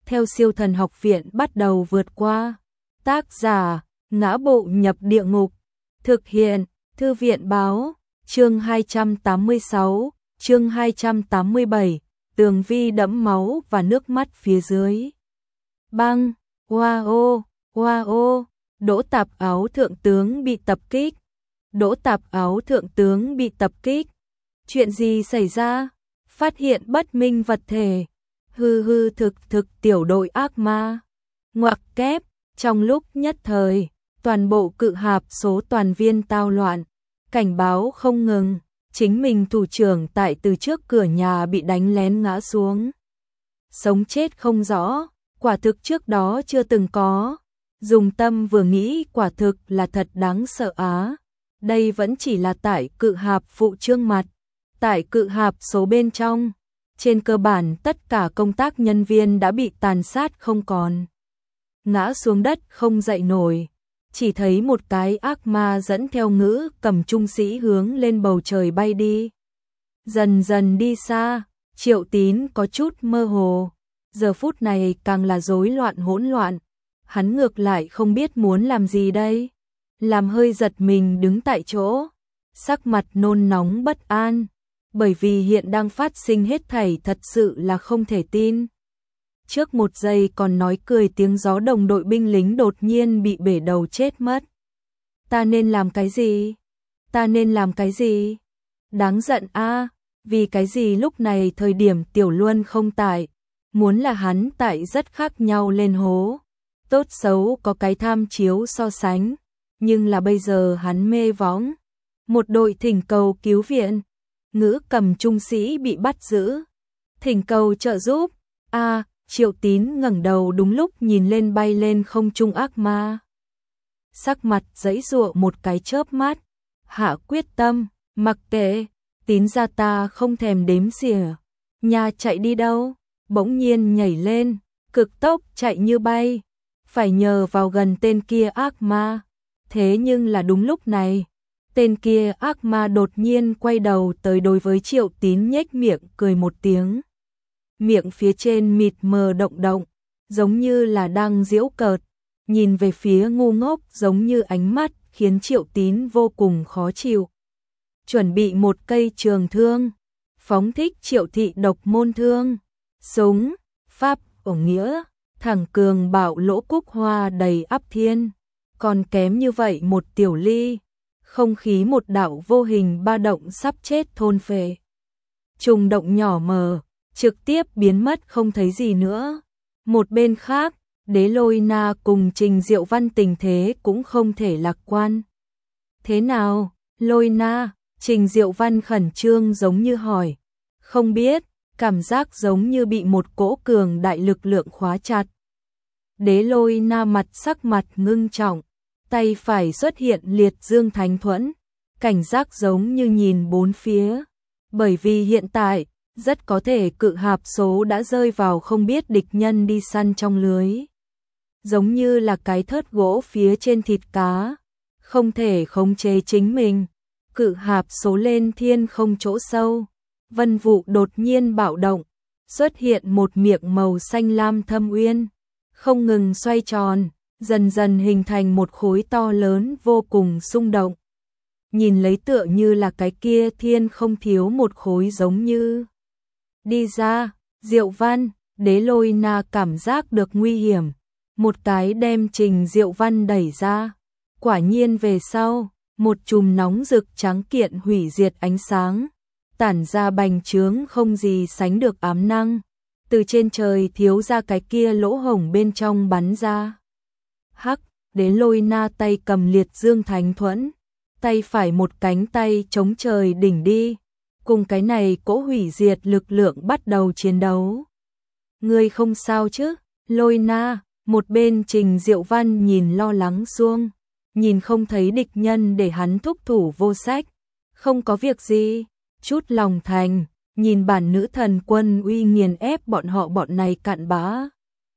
theo siêu thần học viện bắt đầu vượt qua. Tác giả, Ngã Bộ Nhập Địa Ngục. Thực hiện, Thư viện Báo. Chương 286, chương 287, tường vi đẫm máu và nước mắt phía dưới. Băng, wow, wow, Đỗ Tạp Áo thượng tướng bị tập kích. Đỗ Tạp Áo thượng tướng bị tập kích. Chuyện gì xảy ra? Phát hiện bất minh vật thể. Thực tiểu đội ác ma. Ngoặc kép, trong lúc nhất thời, toàn bộ cự hạp số toàn viên tao loạn, cảnh báo không ngừng, chính mình thủ trưởng tại từ trước cửa nhà bị đánh lén ngã xuống. Sống chết không rõ, quả thực trước đó chưa từng có. Dùng tâm vừa nghĩ quả thực là thật đáng sợ á. Đây vẫn chỉ là tại cự hạp phụ trương mặt. Tại cự hạp số bên trong, trên cơ bản tất cả công tác nhân viên đã bị tàn sát không còn. Ngã xuống đất không dậy nổi, chỉ thấy một cái ác ma dẫn theo Ngữ Cầm trung sĩ hướng lên bầu trời bay đi. Dần dần đi xa, Triệu Tín có chút mơ hồ, giờ phút này càng là rối loạn hỗn loạn. Hắn ngược lại không biết muốn làm gì đây, làm hơi giật mình đứng tại chỗ, sắc mặt nôn nóng bất an, bởi vì hiện đang phát sinh hết thảy thật sự là không thể tin. Trước một giây còn nói cười tiếng gió đồng đội binh lính đột nhiên bị bể đầu chết mất. Ta nên làm cái gì? Ta nên làm cái gì? Đáng giận a, vì cái gì lúc này thời điểm Tiểu Luân không tại, muốn là hắn tại rất khác nhau lên hố. Tốt xấu có cái tham chiếu so sánh, nhưng là bây giờ hắn mê võng. Một đội thỉnh cầu cứu viện, Ngữ Cầm trung sĩ bị bắt giữ. Thỉnh cầu trợ giúp. Triệu Tín ngẩng đầu đúng lúc nhìn lên bay lên không trung ác ma. Sắc mặt giãy giụa một cái chớp mắt, hạ quyết tâm, mặc kệ, Tín gia ta không thèm đếm xỉa. Nhà chạy đi đâu? Bỗng nhiên nhảy lên, cực tốc chạy như bay, phải nhờ vào gần tên kia ác ma. Thế nhưng là đúng lúc này, tên kia ác ma đột nhiên quay đầu tới đối với Triệu Tín nhếch miệng cười một tiếng. Miệng phía trên mịt mờ động động, giống như là đang giễu cợt, nhìn về phía ngu ngốc giống như ánh mắt khiến Triệu Tín vô cùng khó chịu. Chuẩn bị một cây trường thương, phóng thích Triệu thị độc môn thương, súng, pháp, ổng nghĩa, thẳng cường bạo lỗ cúc hoa đầy ắp thiên, còn kém như vậy một tiểu ly, không khí một đạo vô hình ba động sắp chết thôn phệ. Trùng động nhỏ mờ, trực tiếp biến mất không thấy gì nữa. Một bên khác, Đế Lôi Na cùng Trình Diệu Văn tình thế cũng không thể lạc quan. Thế nào, Lôi Na? Trình Diệu Văn khẩn trương giống như hỏi. Không biết, cảm giác giống như bị một cỗ cường đại lực lượng khóa chặt. Đế Lôi Na sắc mặt ngưng trọng, tay phải xuất hiện liệt dương thánh thuẫn, cảnh giác giống như nhìn bốn phía. Bởi vì hiện tại, rất có thể cự hạp số đã rơi vào không biết địch nhân đi săn trong lưới. Giống như là cái thớt gỗ phía trên thịt cá, không thể khống chế chính mình. Cự hạp số lên thiên không chỗ sâu, vân vụ đột nhiên bạo động, xuất hiện một miệng màu xanh lam thâm uyên, không ngừng xoay tròn, dần dần hình thành một khối to lớn vô cùng xung động. Nhìn lấy tựa như là cái kia thiên không thiếu một khối giống như. Đi ra, Diệu Văn, Đế Lôi Na cảm giác được nguy hiểm, một cái đem Trình Diệu Văn đẩy ra. Quả nhiên về sau, một chùm nóng rực trắng kiện hủy diệt ánh sáng, tản ra bành trướng không gì sánh được ám năng, từ trên trời thiếu ra cái kia lỗ hổng bên trong bắn ra. Hắc, Đế Lôi Na tay cầm liệt dương thánh thuẫn, tay phải một cánh tay chống trời đỉnh đi, cùng cái này cỗ hủy diệt lực lượng bắt đầu chiến đấu. Ngươi không sao chứ? Lôi Na, một bên Trình Diệu Văn nhìn lo lắng xuông, nhìn không thấy địch nhân để hắn thúc thủ vô sách. Không có việc gì, chút lòng thành, nhìn bản nữ thần quân uy nghiền ép bọn này cặn bã.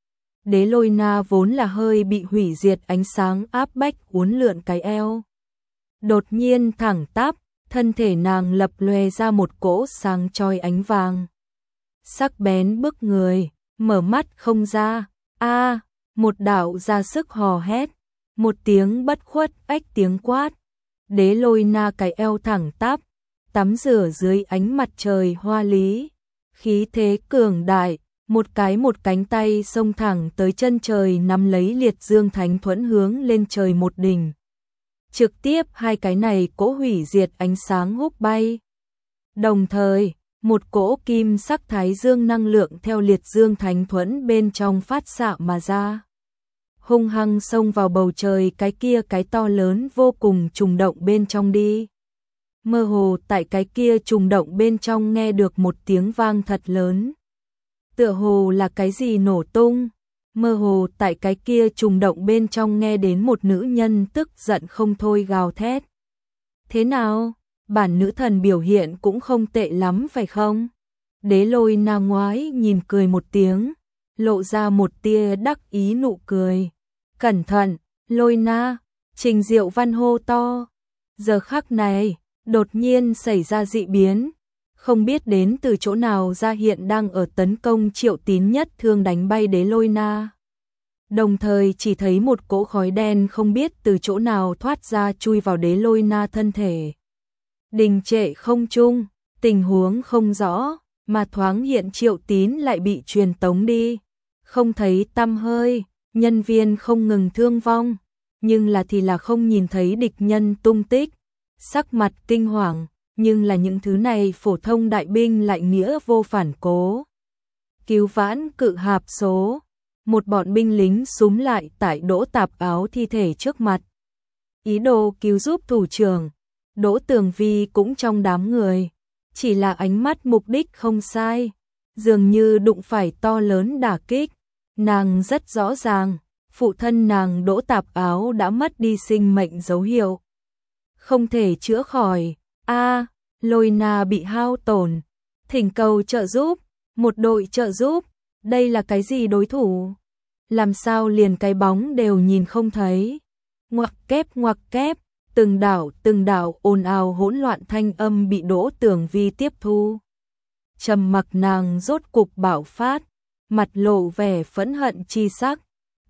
Đế Lôi Na vốn là hơi bị hủy diệt ánh sáng áp bách uốn lượn cái eo. Đột nhiên thẳng tắp, thân thể nàng lập lòe ra một cỗ sáng chói ánh vàng. Sắc bén bức người, mở mắt không ra. A, một đạo ra sức hò hét, một tiếng bất khuất ách tiếng quát. Đế Lôi Na cái eo thẳng tắp, tắm rửa dưới ánh mặt trời hoa lý, khí thế cường đại, một cánh tay xông thẳng tới chân trời nắm lấy liệt dương thánh thuẫn hướng lên trời một đỉnh. Trực tiếp hai cái này cỗ hủy diệt ánh sáng húc bay. Đồng thời, một cỗ kim sắc thái dương năng lượng theo liệt dương thánh thuẫn bên trong phát xạ mà ra. Hung hăng xông vào bầu trời cái to lớn vô cùng trùng động bên trong đi. Mơ hồ tại cái kia trùng động bên trong nghe được một tiếng vang thật lớn. Tựa hồ là cái gì nổ tung. Mơ hồ tại cái kia trùng động bên trong nghe đến một nữ nhân tức giận không thôi gào thét. Thế nào? Bản nữ thần biểu hiện cũng không tệ lắm phải không? Đế Lôi Na ngoái nhìn cười một tiếng, lộ ra một tia đắc ý nụ cười. Cẩn thận, Lôi Na, Trình Diệu Văn hô to. Giờ khắc này, đột nhiên xảy ra dị biến, không biết đến từ chỗ nào ra hiện đang ở tấn công Triệu Tín nhất thương đánh bay Đế Lôi Na. Đồng thời chỉ thấy một cỗ khói đen không biết từ chỗ nào thoát ra chui vào Đế Lôi Na thân thể. Đình trệ không trung, tình huống không rõ, mà thoáng hiện Triệu Tín lại bị truyền tống đi. Không thấy tăm hơi, nhân viên không ngừng thương vong, nhưng là không nhìn thấy địch nhân tung tích. Sắc mặt kinh hoàng, nhưng là những thứ này phổ thông đại binh lại nghĩa vô phản cố. Cứu vãn cự hạp số, một bọn binh lính súm lại tại Đỗ Tạp Áo thi thể trước mặt. Ý đồ cứu giúp thủ trưởng, Đỗ Tường Vi cũng trong đám người, chỉ là ánh mắt mục đích không sai, dường như đụng phải to lớn đả kích. Nàng rất rõ ràng, phụ thân nàng Đỗ Tạp Áo đã mất đi sinh mệnh dấu hiệu. Không thể chữa khỏi. Lôi Na bị hao tổn, thỉnh cầu trợ giúp, một đội trợ giúp, đây là cái gì đối thủ? Làm sao liền cái bóng đều nhìn không thấy? Ngoặc kép, từng đảo ồn ào hỗn loạn thanh âm bị Đỗ Tường Vi tiếp thu. Trầm mặc nàng rốt cục bạo phát, mặt lộ vẻ phẫn hận chi sắc.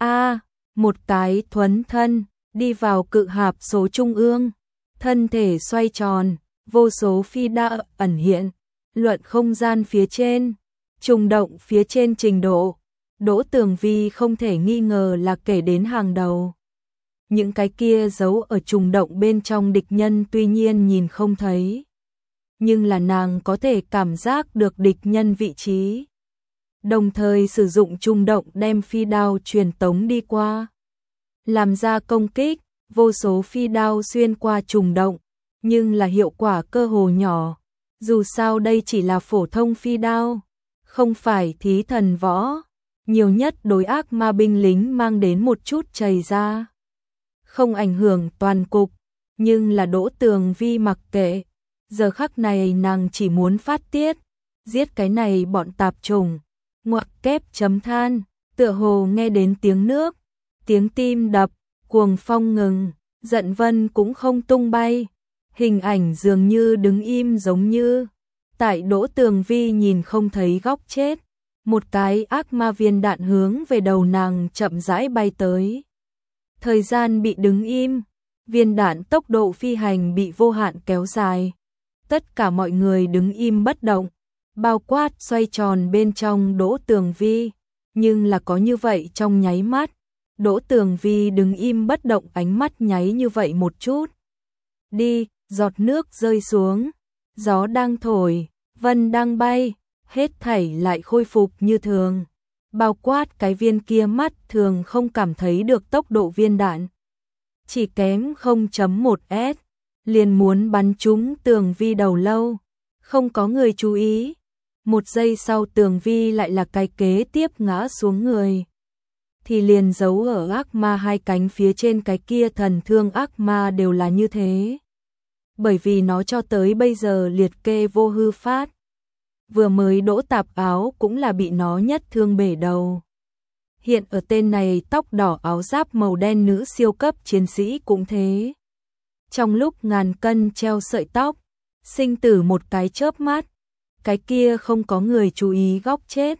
Một cái thuấn thân, đi vào cự hạp số trung ương, thân thể xoay tròn, vô số phi đao ẩn hiện, luận không gian phía trên, trùng động phía trên trình độ. Đỗ Tường Vi không thể nghi ngờ là kể đến hàng đầu. Những cái kia giấu ở trùng động bên trong địch nhân tuy nhiên nhìn không thấy, nhưng là nàng có thể cảm giác được địch nhân vị trí. Đồng thời sử dụng trùng động đem phi đao truyền tống đi qua, làm ra công kích, vô số phi đao xuyên qua trùng động, nhưng là hiệu quả cơ hồ nhỏ. Dù sao đây chỉ là phổ thông phi đao, không phải thí thần võ, nhiều nhất đối ác ma binh lính mang đến một chút chày ra, không ảnh hưởng toàn cục. Nhưng là Đỗ Tường Vi mặc kệ, giờ khắc này nàng chỉ muốn phát tiết, giết cái này bọn tạp chủng. Ngoặc kép chấm than, tựa hồ nghe đến tiếng nước, tiếng tim đập, cuồng phong ngừng, giận vân cũng không tung bay, hình ảnh dường như đứng im giống như. Tại Đỗ Tường Vi nhìn không thấy góc chết, một cái ác ma viên đạn hướng về đầu nàng chậm rãi bay tới. Thời gian bị đứng im, viên đạn tốc độ phi hành bị vô hạn kéo dài. Tất cả mọi người đứng im bất động, bao quát xoay tròn bên trong Đỗ Tường Vi, nhưng là có như vậy trong nháy mắt, Đỗ Tường Vi đứng im bất động, ánh mắt nháy như vậy một chút. Đi, giọt nước rơi xuống, gió đang thổi, vân đang bay, hết thảy lại khôi phục như thường. Bao quát cái viên kia mắt thường không cảm thấy được tốc độ viên đạn. Chỉ kém 0.1 s, liền muốn bắn trúng Tường Vi đầu lâu. Không có người chú ý. Một giây sau Tường Vi lại là cái kế tiếp ngã xuống người. Thì liền giấu ở ác ma hai cánh phía trên cái kia thần thương ác ma đều là như thế. Bởi vì nó cho tới bây giờ liệt kê vô hư phát. Vừa mới Đỗ Tạp Áo cũng là bị nó nhất thương bể đầu. Hiện ở tên này tóc đỏ áo giáp màu đen nữ siêu cấp chiến sĩ cũng thế. Trong lúc ngàn cân treo sợi tóc, sinh tử một cái chớp mắt, cái kia không có người chú ý góc chết,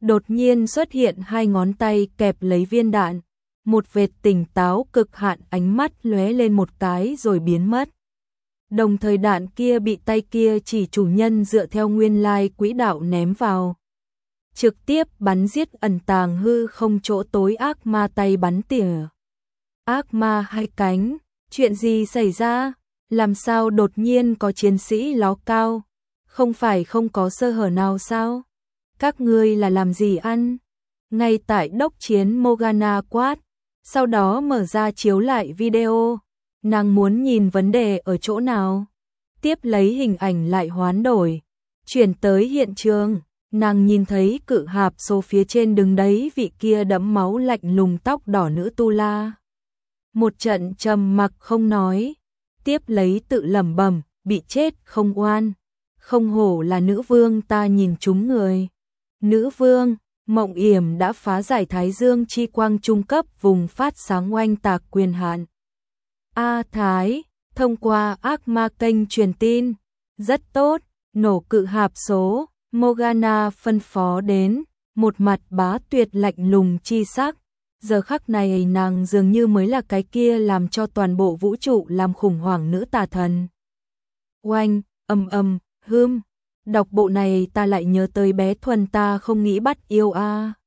Đột nhiên xuất hiện hai ngón tay kẹp lấy viên đạn, một vệt tỉnh táo cực hạn ánh mắt lóe lên một cái rồi biến mất. Đồng thời đạn kia bị tay kia chỉ chủ nhân dựa theo nguyên lai quỹ đạo ném vào. Trực tiếp bắn giết ẩn tàng hư không chỗ tối ác ma tay bắn tỉa. Ác ma hai cánh, chuyện gì xảy ra? Làm sao đột nhiên có chiến sĩ ló cao? Không phải không có sơ hở nào sao? Các ngươi là làm gì ăn? Ngay tại đốc chiến Morgana quát, sau đó mở ra chiếu lại video. Nàng muốn nhìn vấn đề ở chỗ nào? Tiếp lấy hình ảnh lại hoán đổi, chuyển tới hiện trường. Nàng nhìn thấy cự hạp số phía trên đứng đấy vị kia đẫm máu lạnh lùng tóc đỏ nữ tu la. Một trận trầm mặc không nói, tiếp lấy tự lẩm bẩm, bị chết không oan, không hổ là nữ vương ta nhìn trúng người. Nữ vương, Mộng Yểm đã phá giải Thái Dương chi quang trung cấp vùng phát sáng oanh tạc quyền hạn. A Thái, thông qua ác ma kênh truyền tin, rất tốt, nổ cự hạp số. Morgana phân phó đến, một mặt bá tuyệt lạnh lùng chi sắc. Giờ khắc này nàng dường như mới là cái kia làm cho toàn bộ vũ trụ làm khủng hoảng nữ tà thần. Oanh, hươm, đọc bộ này ta lại nhớ tới bé Thuần ta không nghĩ bắt yêu a.